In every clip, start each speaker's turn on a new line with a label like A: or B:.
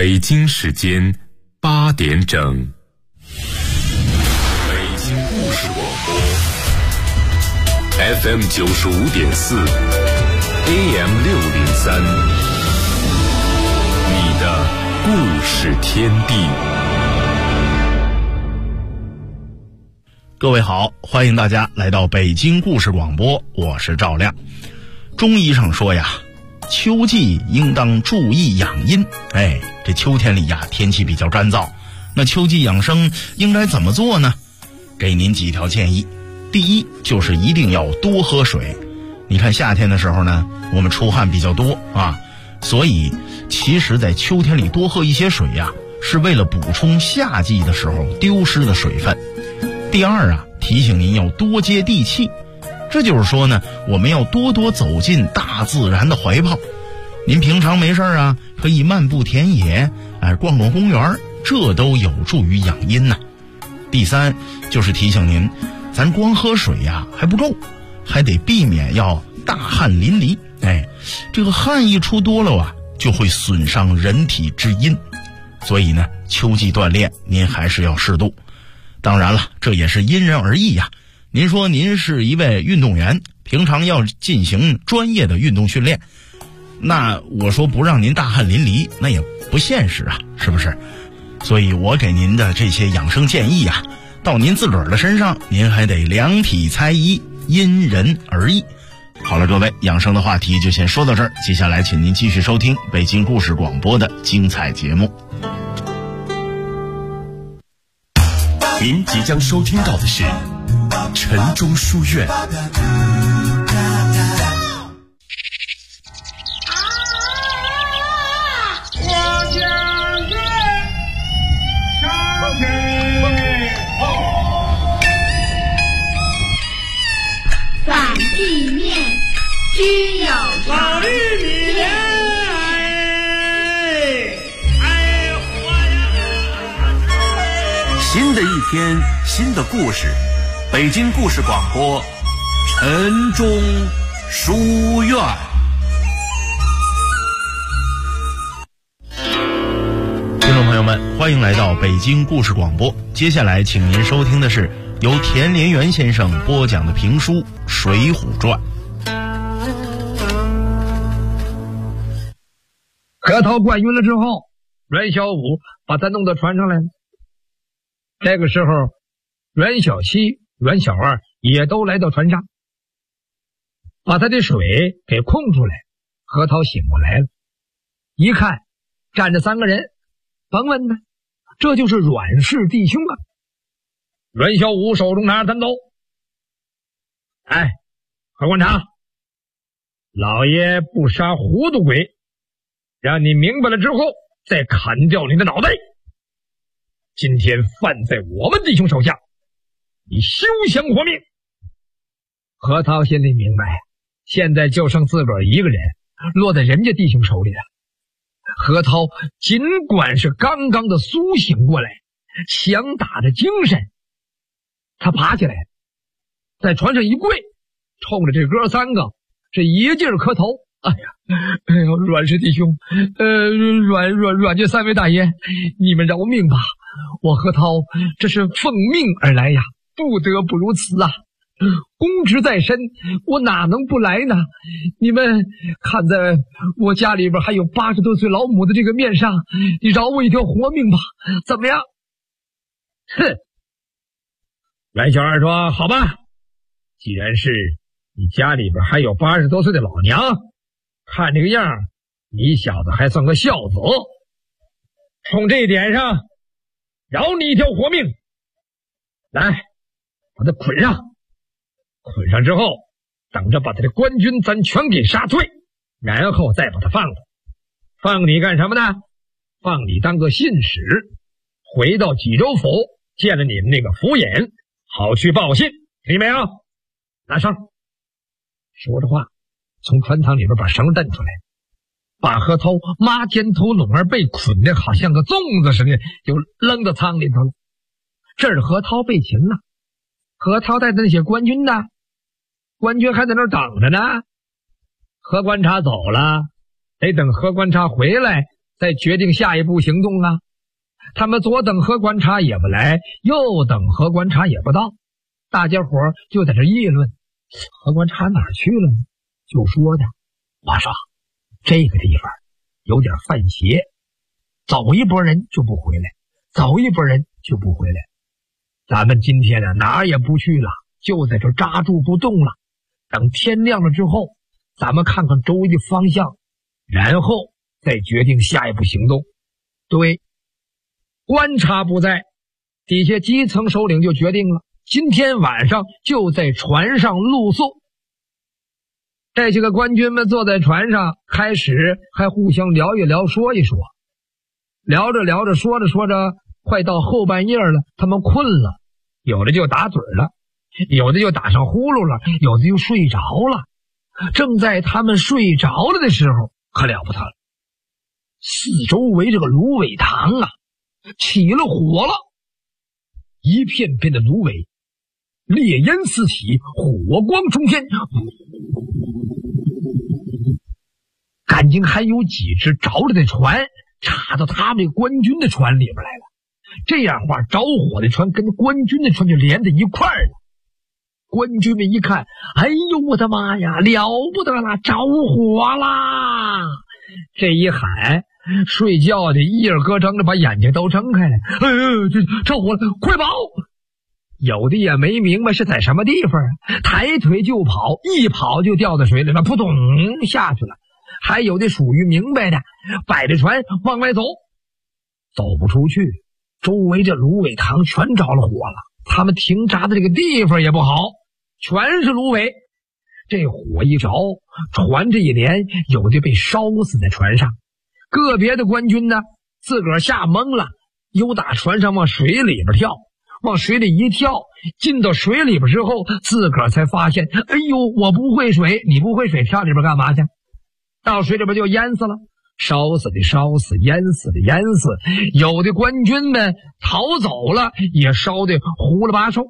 A: 北京时间8点整，北京故事广播 FM 95.4 AM 603，你的故事天地。
B: 各位好，欢迎大家来到北京故事广播，我是赵亮。中医上说呀，秋季应当注意养阴。这秋天里呀，天气比较干燥，那秋季养生应该怎么做呢？给您几条建议。第一，就是一定要多喝水。你看夏天的时候呢，我们出汗比较多啊，所以其实在秋天里多喝一些水呀，是为了补充夏季的时候丢失的水分。第二啊，提醒您要多接地气。这就是说呢，我们要多多走进大自然的怀抱。您平常没事啊，可以漫步田野，逛逛公园，这都有助于养阴呐。第三，就是提醒您，咱光喝水呀还不够，还得避免要大汗淋漓。这个汗一出多了啊，就会损伤人体之阴。所以呢，秋季锻炼您还是要适度。当然了，这也是因人而异呀。您说您是一位运动员，平常要进行专业的运动训练，那我说不让您大汗淋漓，那也不现实啊，是不是？所以我给您的这些养生建议啊，到您自个儿的身上，您还得量体裁衣，因人而异。好了，各位，养生的话题就先说到这儿，接下来请您继续收听北京故事广播的精彩节目。
A: 您即将收听到的是晨钟书院。
C: 反地面居有常。
D: 新的一天，新的故事，北京故事广播晨钟书院。
B: 听众朋友们，欢迎来到北京故事广播。接下来请您收听的是由田连元先生播讲的评书《水浒传》。
E: 核桃灌晕了之后，阮小五把他弄到船上来了。这个时候，阮小七、阮小二也都来到船上，把他的水给控出来。核桃醒过来了，一看站着3个人，甭问呢，这就是阮氏弟兄啊。阮小五手中拿着单刀，何观察，老爷不杀糊涂鬼，让你明白了之后再砍掉你的脑袋。今天犯在我们弟兄手下，你休想活命。何涛心里明白，现在就剩自个儿一个人落在人家弟兄手里了。何涛尽管是刚刚的苏醒过来，想打的精神，他爬起来在船上一跪，冲着这哥3个这一劲儿磕头。阮氏弟兄，阮家3位大爷，你们饶命吧！我何涛这是奉命而来呀，不得不如此啊！公职在身，我哪能不来呢？你们看在我家里边还有80多岁老母的这个面上，你饶我一条活命吧，怎么样？哼！阮小二说：“好吧，既然是你家里边还有80多岁的老娘，看这个样，你小子还算个孝子。冲这一点上，饶你一条活命。来，把他捆上。捆上之后，等着把他的官军咱全给杀退，然后再把他放了。放你干什么呢？放你当个信使，回到济州府见了你们那个府尹，好去报信，听见没有？拿绳。说着话，从船舱里边把绳蹬出来，把何涛抹肩头拢儿被捆的好像个粽子似的，就扔到舱里头了。这儿何涛被擒了，何涛带的那些官军呢？官军还在那儿等着呢。何观察走了，得等何观察回来再决定下一步行动啊。他们左等河观察也不来，右等河观察也不到，大家伙就在这议论，河观察哪儿去了呢？就说的，我说这个地方有点犯邪，走一拨人就不回来，走一拨人就不回来。咱们今天呢哪儿也不去了，就在这扎住不动了。等天亮了之后，咱们看看周围的方向，然后再决定下一步行动。对，观察不在，底下基层首领就决定了，今天晚上就在船上露宿。这几个官军们坐在船上，开始还互相聊一聊，说一说，聊着聊着，说着说着，快到后半夜了，他们困了，有的就打盹了，有的就打上呼噜了，有的就睡着了。正在他们睡着了的时候，可了不得了，四周围这个芦苇塘啊起了火了，一片片的芦苇烈烟四起，火光冲天，感情还有几只着了的船插到他们官军的船里边来了。这样话，着火的船跟官军的船就连在一块儿了。官军们一看，哎呦我的妈呀，了不得了，着火啦！这一喊，睡觉的一耳咯睁的把眼睛都睁开了。哎呦，这着火了，快跑！有的也没明白是在什么地方啊，抬腿就跑，一跑就掉到水里了，扑通下去了。还有的属于明白的，摆着船往外走，走不出去，周围这芦苇塘全着了火了，他们停扎的这个地方也不好，全是芦苇。这火一着，船这一连有的被烧死在船上，个别的官军呢自个儿吓懵了，有打船上往水里边跳，往水里一跳，进到水里边之后，自个儿才发现，哎呦，我不会水，你不会水，跳里边干嘛去？到水里边就淹死了，烧死的烧死，淹死的淹死，有的官军们逃走了，也烧得糊了巴瘦。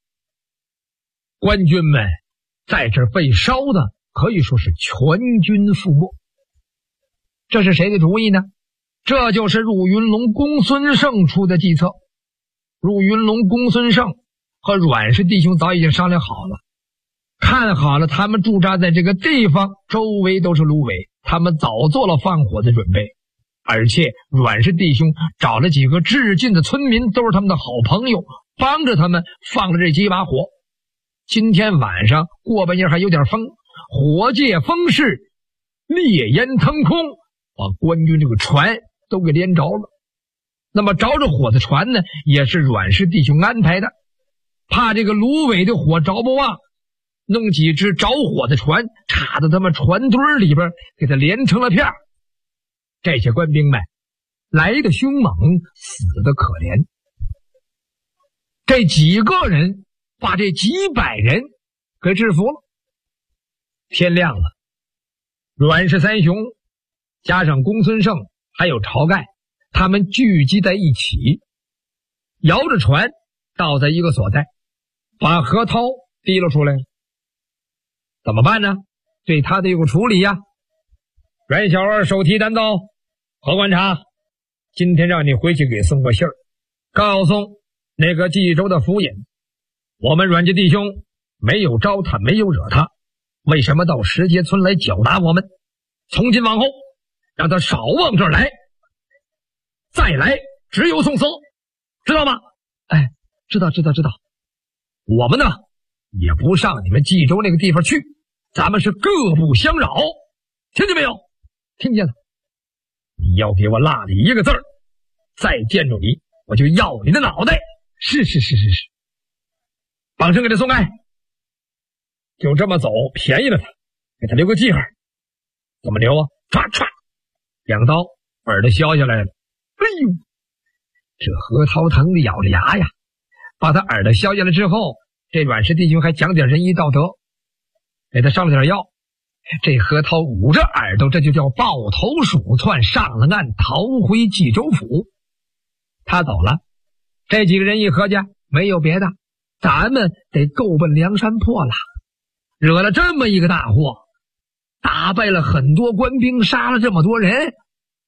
E: 官军们在这被烧的可以说是全军覆没。这是谁的主意呢？这就是入云龙公孙胜出的计策。入云龙公孙胜和阮氏弟兄早已经商量好了，看好了他们驻扎在这个地方周围都是芦苇，他们早做了放火的准备。而且阮氏弟兄找了几个致敬的村民，都是他们的好朋友，帮着他们放了这几把火。今天晚上过半夜还有点风，火借风势，烈烟腾空，把官军这个船都给连着了。那么着着火的船呢，也是阮氏弟兄安排的，怕这个芦苇的火着不旺，弄几只着火的船插到他们船堆里边，给它连成了片儿。这些官兵们来的凶猛，死的可怜。这几个人把这几百人给制服了。天亮了，阮氏三雄加上公孙胜还有晁盖，他们聚集在一起，摇着船倒在一个所在，把何涛提了出来了。怎么办呢？对他得有个处理呀。阮小二手提单刀，何观察，今天让你回去给送个信儿，告诉那个冀州的府尹，我们阮家弟兄没有招他，没有惹他，为什么到石碣村来搅打我们？从今往后让他少往这儿来，再来只有送死，知道吗？哎，知道。我们呢也不上你们冀州那个地方去，咱们是各不相扰，听见没有？听见了。你要给我落里一个字儿，再见着你我就要你的脑袋。是，绑绳给他松开，就这么走，便宜了他，给他留个记号。怎么留啊？唰唰，两刀耳朵削下来了。哎呦，这何涛疼的咬着牙呀，把他耳朵削下来之后，这阮氏弟兄还讲点仁义道德，给他上了点药。这何涛捂着耳朵，这就叫抱头鼠窜，上了岸，逃回冀州府。他走了，这几个人一合计，没有别的，咱们得够奔梁山泊了。惹了这么一个大祸，打败了很多官兵，杀了这么多人，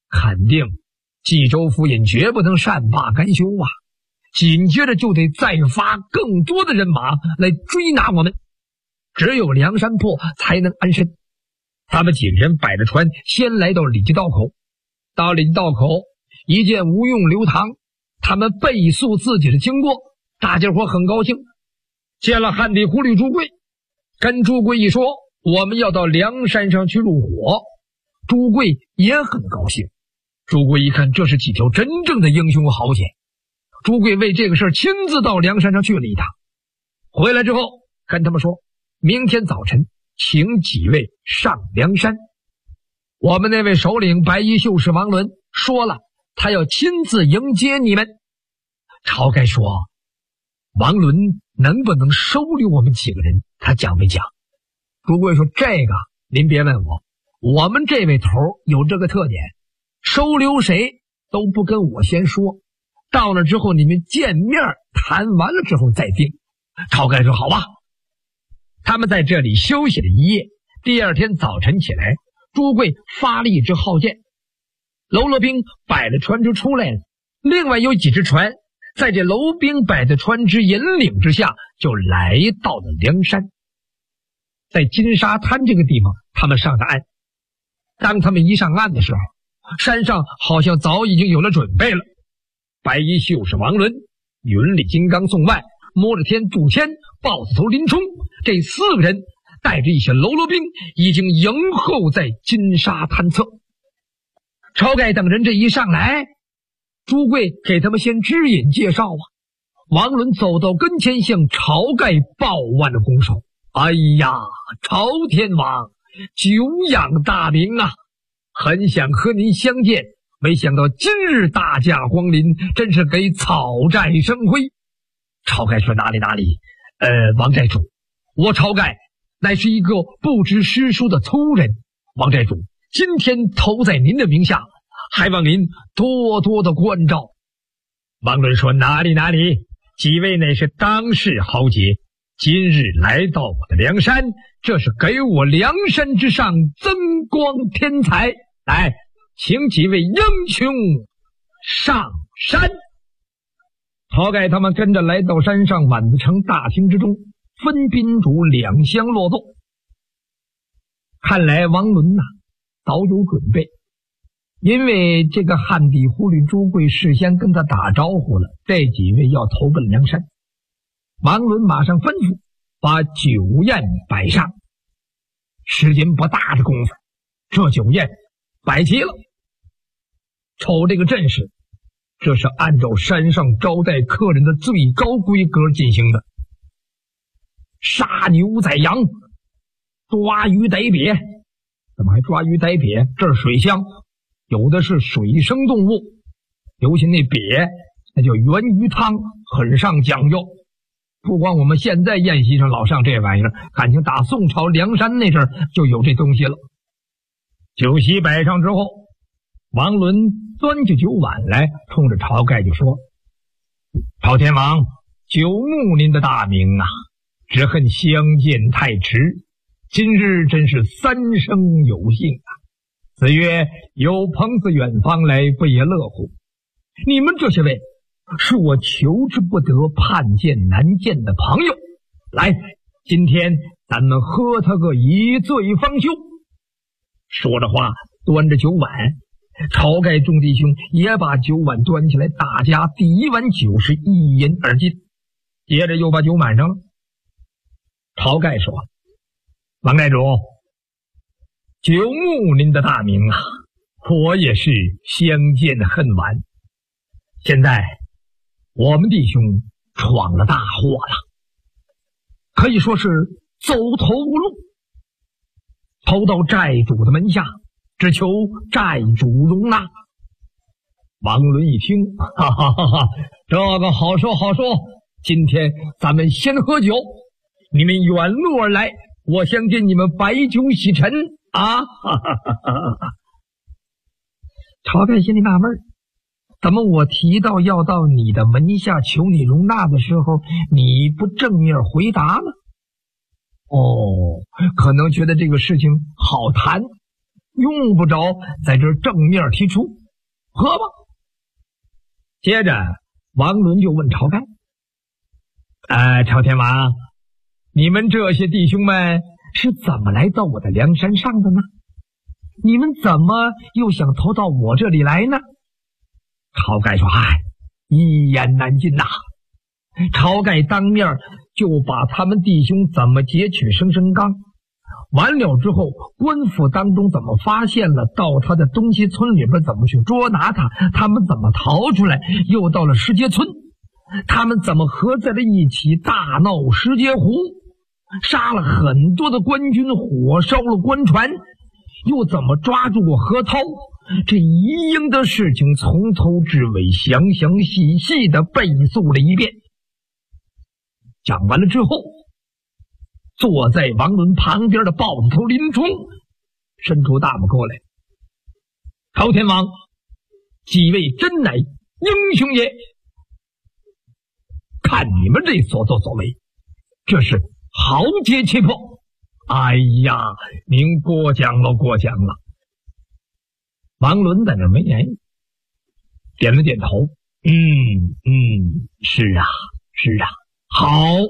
E: 肯定冀州府尹绝不能善罢甘休啊！紧接着就得再发更多的人马来追拿我们，只有梁山泊才能安身。他们几个人摆着船，先来到李家道口。到李家道口，一见吴用、刘唐，他们背诉自己的经过，大家伙很高兴。见了汉地狐狸朱贵，跟朱贵一说，我们要到梁山上去入伙。朱贵也很高兴。朱贵一看，这是几条真正的英雄豪杰。朱贵为这个事亲自到梁山上去了一趟，回来之后跟他们说，明天早晨请几位上梁山。我们那位首领白衣秀士王伦说了，他要亲自迎接你们。晁盖说，王伦能不能收留我们几个人，他讲没讲？朱贵说，这个您别问我，我们这位头有这个特点，收留谁都不跟我先说，到了之后你们见面谈完了之后再定。晁盖说，好吧。他们在这里休息了一夜，第二天早晨起来，朱贵发了一支号箭，喽啰兵摆了船只出来了，另外有几只船在这楼兵摆的船只引领之下，就来到了梁山。在金沙滩这个地方，他们上的岸。当他们一上岸的时候，山上好像早已经有了准备了。白衣秀士王伦、云里金刚宋万、摸着天杜迁、豹子头林冲，这4个人带着一些喽啰兵已经迎候在金沙滩侧。晁盖等人这一上来，朱贵给他们先指引介绍啊。王伦走到跟前，向晁盖抱腕了拱手。哎呀，晁天王，久仰大名啊，很想和您相见，没想到今日大驾光临，真是给草寨生辉。晁盖说，哪里，王寨主，我晁盖乃是一个不知诗书的粗人，王寨主今天投在您的名下，还望您多多的关照。王伦说，哪里，几位乃是当世豪杰，今日来到我的梁山，这是给我梁山之上增光添彩，来，请几位英雄上山。晁盖他们跟着来到山上宛子城大厅之中，分宾主两相落座。看来王伦早有准备，因为这个汉地狐狸朱贵事先跟他打招呼了，这几位要投奔梁山。王伦马上吩咐把酒宴摆上，时间不大的功夫，这酒宴摆齐了。瞅这个阵势，这是按照山上招待客人的最高规格进行的。杀牛宰羊，抓鱼逮鳖。怎么还抓鱼逮鳖？这是水乡，有的是水生动物，尤其那鳖那叫源鱼汤，很上讲究。不光我们现在宴席上老上这玩意儿，感情打宋朝梁山那阵儿就有这东西了。酒席摆上之后，王伦端起酒碗来，冲着晁盖就说，晁天王，久慕您的大名啊，只恨相见太迟，今日真是三生有幸啊！子曰，有朋自远方来，不亦乐乎？你们这些位是我求之不得、盼见难见的朋友，来，今天咱们喝他个一醉方休。说着话，端着酒碗，晁盖众弟兄也把酒碗端起来，大家第一碗酒是一饮而尽，接着又把酒满上了。晁盖说，王寨主，久慕您的大名啊，我也是相见恨晚。现在我们弟兄闯了大祸了，可以说是走投无路，投到寨主的门下，只求寨主容纳。王伦一听，哈哈哈哈，这个好说，今天咱们先喝酒，你们远路而来，我相信你们白酒洗尘啊！哈哈哈哈。晁盖心里纳闷，怎么我提到要到你的门下求你容纳的时候，你不正面回答呢？可能觉得这个事情好谈， 用不着在这正面提出，喝吧。接着王伦就问晁盖：朝天王，你们这些弟兄们是怎么来到我的梁山上的呢？你们怎么又想投到我这里来呢？晁盖说：一言难尽呐。晁盖当面就把他们弟兄怎么劫取生生纲，完了之后官府当中怎么发现了，到他的东西村里边怎么去捉拿他，他们怎么逃出来，又到了石碣村，他们怎么合在了一起大闹石碣湖，杀了很多的官军，火烧了官船，又怎么抓住过何涛，这一应的事情从头至尾详详细细的背诵了一遍。讲完了之后，坐在王伦旁边的豹子头林冲伸出大拇哥来：朝天王，几位真乃英雄也！看你们这所作所为，这是豪杰气魄。哎呀，您过奖了，过奖了。王伦在那没言语，点了点头：是啊，是啊，好。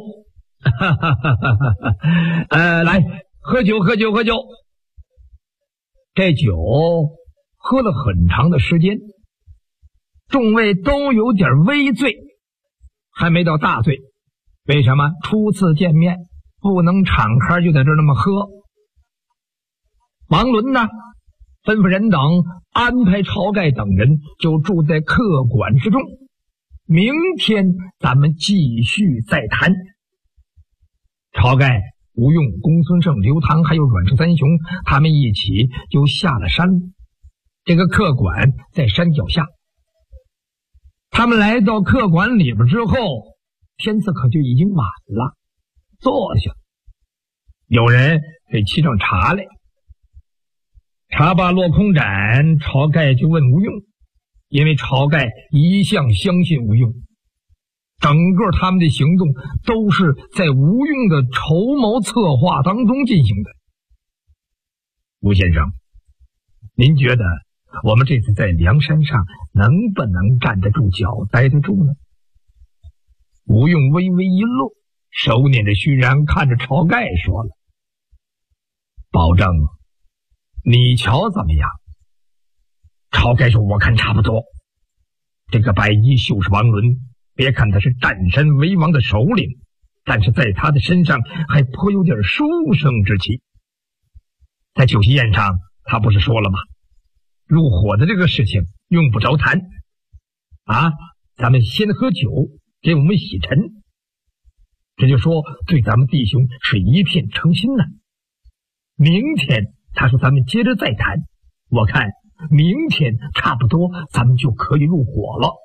E: 来，喝酒，喝酒，喝酒。这酒喝了很长的时间，众位都有点微醉，还没到大醉。为什么？初次见面，不能敞开就在这儿那么喝。王伦呢，吩咐人等安排晁盖等人就住在客馆之中，明天咱们继续再谈。晁盖、吴用、公孙胜、刘唐还有阮氏三雄，他们一起就下了山。这个客馆在山脚下。他们来到客馆里边之后，天色可就已经晚了，坐下。有人给沏上茶来。茶罢落空盏，晁盖就问吴用，因为晁盖一向相信吴用，整个他们的行动都是在吴用的筹谋策划当中进行的。吴先生，您觉得我们这次在梁山上能不能站得住脚，待得住呢？吴用微微一愣，手捻着须髯看着晁盖说了：保证，你瞧怎么样？晁盖说：我看差不多。这个白衣秀士王伦，别看他是占山为王的首领，但是在他的身上还颇有点书生之气。在酒席宴上他不是说了吗？入伙的这个事情用不着谈啊，咱们先喝酒给我们洗尘，这就说对咱们弟兄是一片诚心呢。明天他说咱们接着再谈，我看明天差不多咱们就可以入伙了。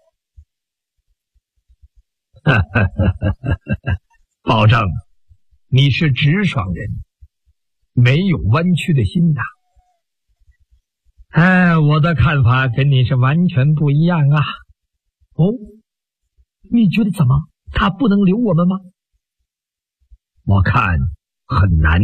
E: 保证你是直爽人，没有弯曲的心呐。我的看法跟你是完全不一样啊。哦，你觉得怎么？他不能留我们吗？我看很难。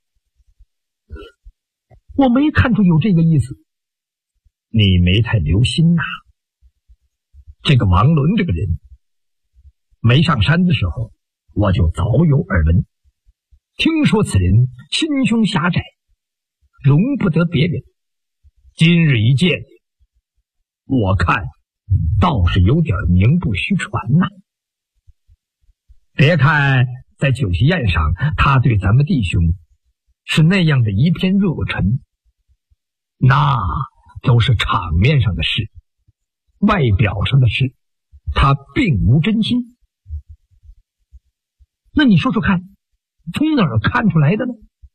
E: 我没看出有这个意思。你没太留心呐。这个王伦这个人，没上山的时候我就早有耳闻，听说此人心胸狭窄，容不得别人。今日一见，我看倒是有点名不虚传呐。别看在酒席宴上他对咱们弟兄是那样的一片热忱，那都是场面上的事，外表上的事，他并无真心。那你说说看，从哪儿看出来的呢？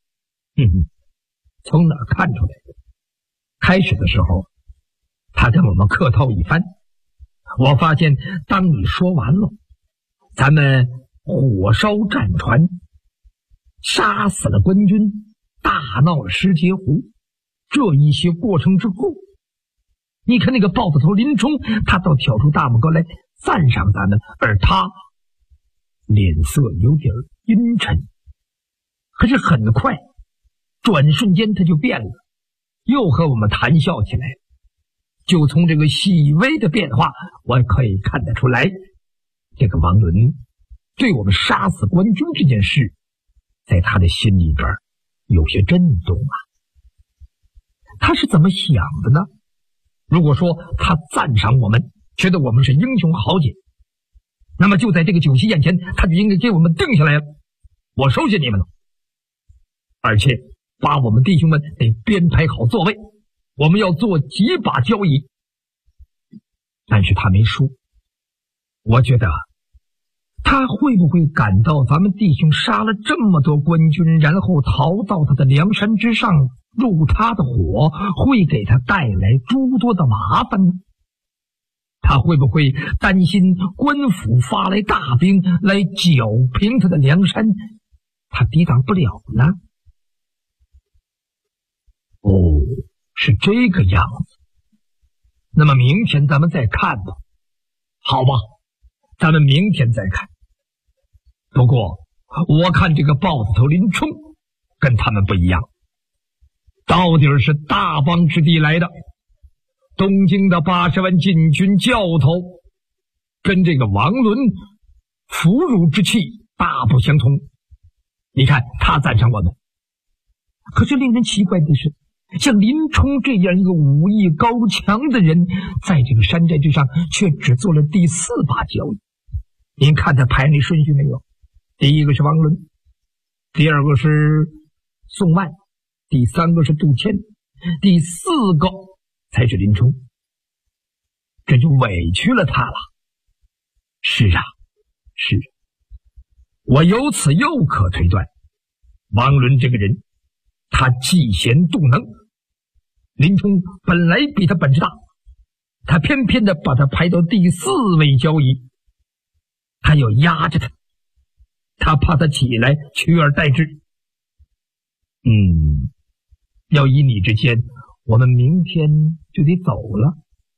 E: 从哪儿看出来的？开始的时候他跟我们客套一番，我发现当你说完了，咱们火烧战船，杀死了官军，大闹了石碣湖，这一些过程之后，你看那个豹子头林冲，他倒挑出大拇哥来赞赏咱们，而他脸色有点阴沉，可是很快转瞬间他就变了， 又和我们谈笑起来。就从这个细微的变化，我可以看得出来，这个王伦对我们杀死官军这件事，在他的心里边有些震动啊。他是怎么想的呢？如果说他赞赏我们，觉得我们是英雄豪杰，那么就在这个酒席宴前，他就应该给我们定下来了，我收下你们了，而且把我们弟兄们得编排好座位，我们要做几把交椅。但是他没说，我觉得他会不会感到咱们弟兄杀了这么多官军，然后逃到他的梁山之上，入他的火，会给他带来诸多的麻烦呢？他会不会担心官府发来大兵来剿平他的梁山，他抵挡不了呢？哦，是这个样子。那么明天咱们再看吧。好吧，咱们明天再看。不过我看这个豹子头林冲跟他们不一样，到底是大邦之地来的，东京的80万禁军教头跟这个王伦俘虏之气大不相同。你看他赞赏我们，可是令人奇怪的是，像林冲这样一个武艺高强的人，在这个山寨之上却只做了第4把交椅。您看他排那顺序没有？第一个是王伦，第二个是宋万，第3个是杜迁，第4个才是林冲。这就委屈了他了。是啊，是。我由此又可推断，王伦这个人，他嫉贤妒能。林冲本来比他本事大，他偏偏的把他排到第4位交椅，他要压着他，他怕他起来取而代之。要依你之见，我们明天就得走了。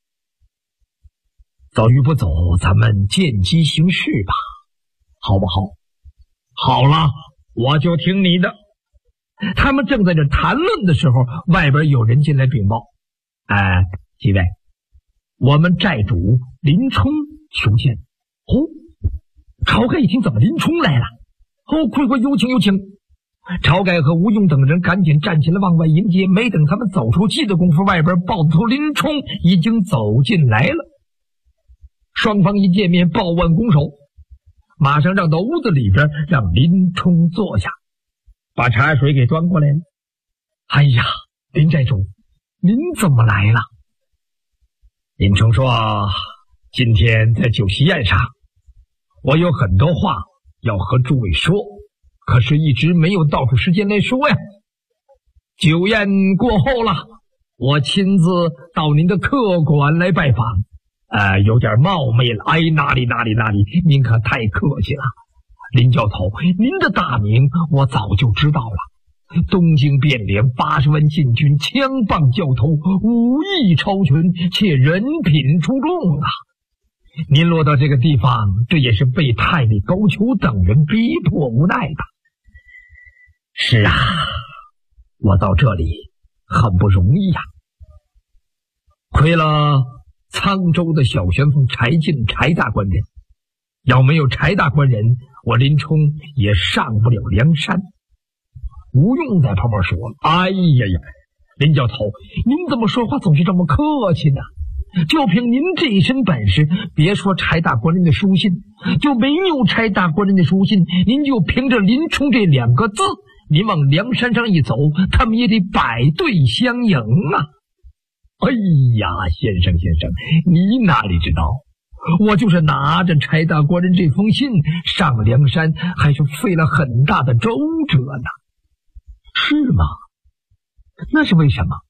E: 走与不走，咱们见机行事吧，好不好？好了，我就听你的。他们正在这谈论的时候，外边有人进来禀报：几位，我们寨主林冲求见。晁盖一听，怎么林冲来了？快有请有请。晁盖和吴用等人赶紧站起来往外迎接，没等他们走出去的功夫，外边豹子头林冲已经走进来了。双方一见面，抱腕拱手，马上让到屋子里边，让林冲坐下，把茶水给端过来了。哎呀，林寨主，您怎么来了？林冲说，今天在酒席宴上，我有很多话要和诸位说，可是一直没有倒出时间来说呀。酒宴过后了，我亲自到您的客馆来拜访，有点冒昧了。哪里，您可太客气了。林教头，您的大名我早就知道了，东京汴梁80万禁军，枪棒教头，武艺超群，且人品出众啊。您落到这个地方，这也是被太尉高俅等人逼迫无奈的。是啊，我到这里很不容易呀。亏了沧州的小旋风柴进柴大官人，要没有柴大官人，我林冲也上不了梁山。吴用在旁边说：哎呀，林教头，您怎么说话总是这么客气呢？就凭您这一身本事，别说柴大官人的书信，就没有柴大官人的书信，您就凭着林冲这2个字，您往梁山上一走，他们也得摆队相迎啊。哎呀，先生，你哪里知道，我就是拿着柴大官人这封信上梁山，还是费了很大的周折呢。是吗？那是为什么？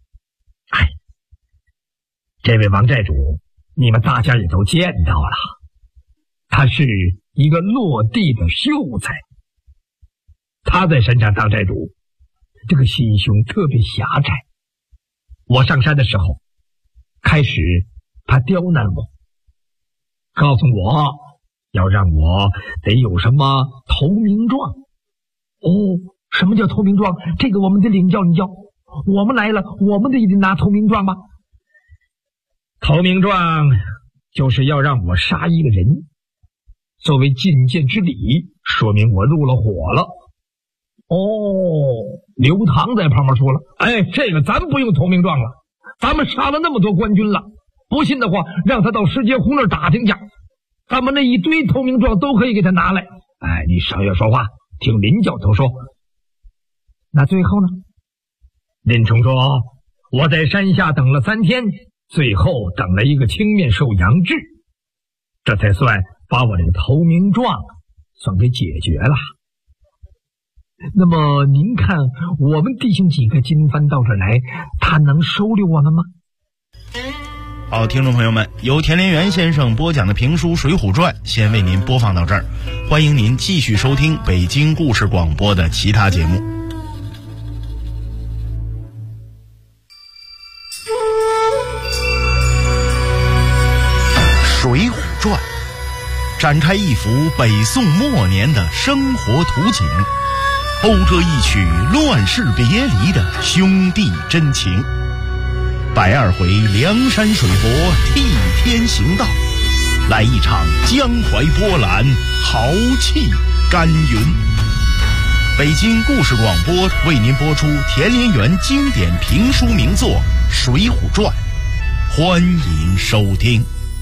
E: 这位王寨主，你们大家也都见到了，他是一个落地的秀才。他在山上当寨主，这个心胸特别狭窄。我上山的时候，开始他刁难我，告诉我要让我得有什么投名状。什么叫投名状？这个我们得领教。 我们来了，我们得拿投名状吧。投名状就是要让我杀一个人，作为觐见之礼，说明我入了伙了。刘唐在旁边说了，这个咱不用投名状了，咱们杀了那么多官军了，不信的话让他到石碣湖那儿打听下，咱们那一堆投名状都可以给他拿来。你少要说话，听林教头说。那最后呢？林冲说，我在山下等了3天，最后等了一个青面兽杨志，这才算把我这个投名状算给解决了。那么您看，我们弟兄几个今番到这儿来，他能收留我们吗？
B: 好，听众朋友们，由田连元先生播讲的评书《水浒传》先为您播放到这儿，欢迎您继续收听北京故事广播的其他节目。《水浒传》展开一幅北宋末年的生活图景，讴歌一曲乱世别离的兄弟真情。120回梁山水泊替天行道，来一场江淮波澜，豪气干云。北京故事广播为您播出田连元经典评书名作《水浒传》，欢迎收听。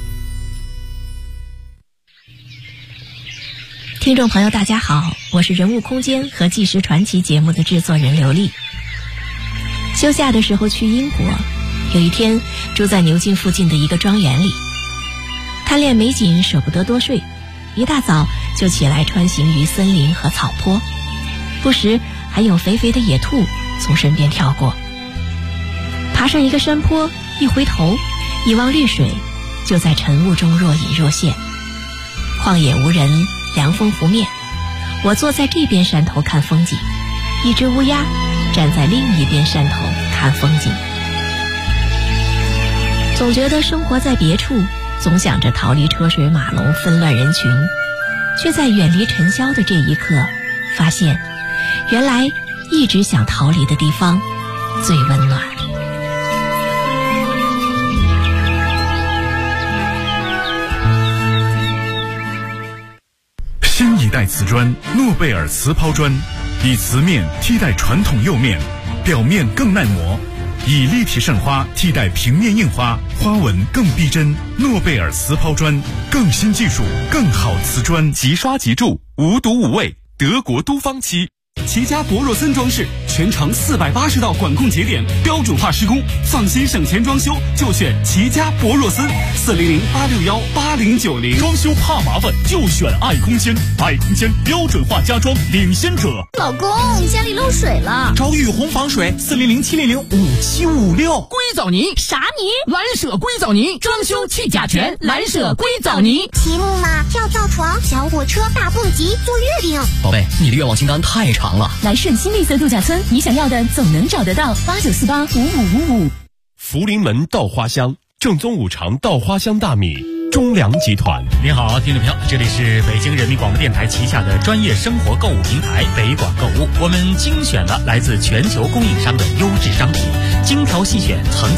F: 听众朋友大家好，我是人物空间和纪实传奇节目的制作人刘丽。休假的时候去英国，有一天住在牛津附近的一个庄园里，贪恋美景舍不得多睡，一大早就起来穿行于森林和草坡，不时还有肥肥的野兔从身边跳过。爬上一个山坡，一回头一望绿水，就在晨雾中若隐若现。旷野无人，凉风拂面，我坐在这边山头看风景，一只乌鸦站在另一边山头看风景。总觉得生活在别处，总想着逃离车水马龙纷乱人群，却在远离尘嚣的这一刻发现，原来一直想逃离的地方最温暖。
G: 新一代瓷砖诺贝尔瓷抛砖，以瓷面替代传统釉面，表面更耐磨，以立体渗花替代平面印花，花纹更逼真。诺贝尔瓷抛砖，更新技术，更好瓷砖，即刷即铸，无毒无味，德国都芳漆。
H: 齐家博若森装饰，全程480道管控节点，标准化施工，放心省钱装修就选齐家博若森，400-861-8090。
A: 装修怕麻烦就选爱空间，爱空间标准化家装领先者。
I: 老公，家里漏水了，
J: 找雨虹防水，400-700-5756。
I: 硅藻泥？啥泥？
J: 蓝舍硅藻泥，装修去甲醛，蓝舍硅藻泥。
K: 骑木马、跳床、小火车、大蹦极、坐月饼。
J: 宝贝，你的愿望清单太长了。
I: 来顺新绿色度假村，你想要的总能找得到。89485555。
A: 福临门稻花香，正宗五常稻花香大米，中粮集团。
L: 您好，听众朋友，这里是北京人民广播电台旗下的专业生活购物平台北广购物，我们精选了来自全球供应商的优质商品，精挑细选，层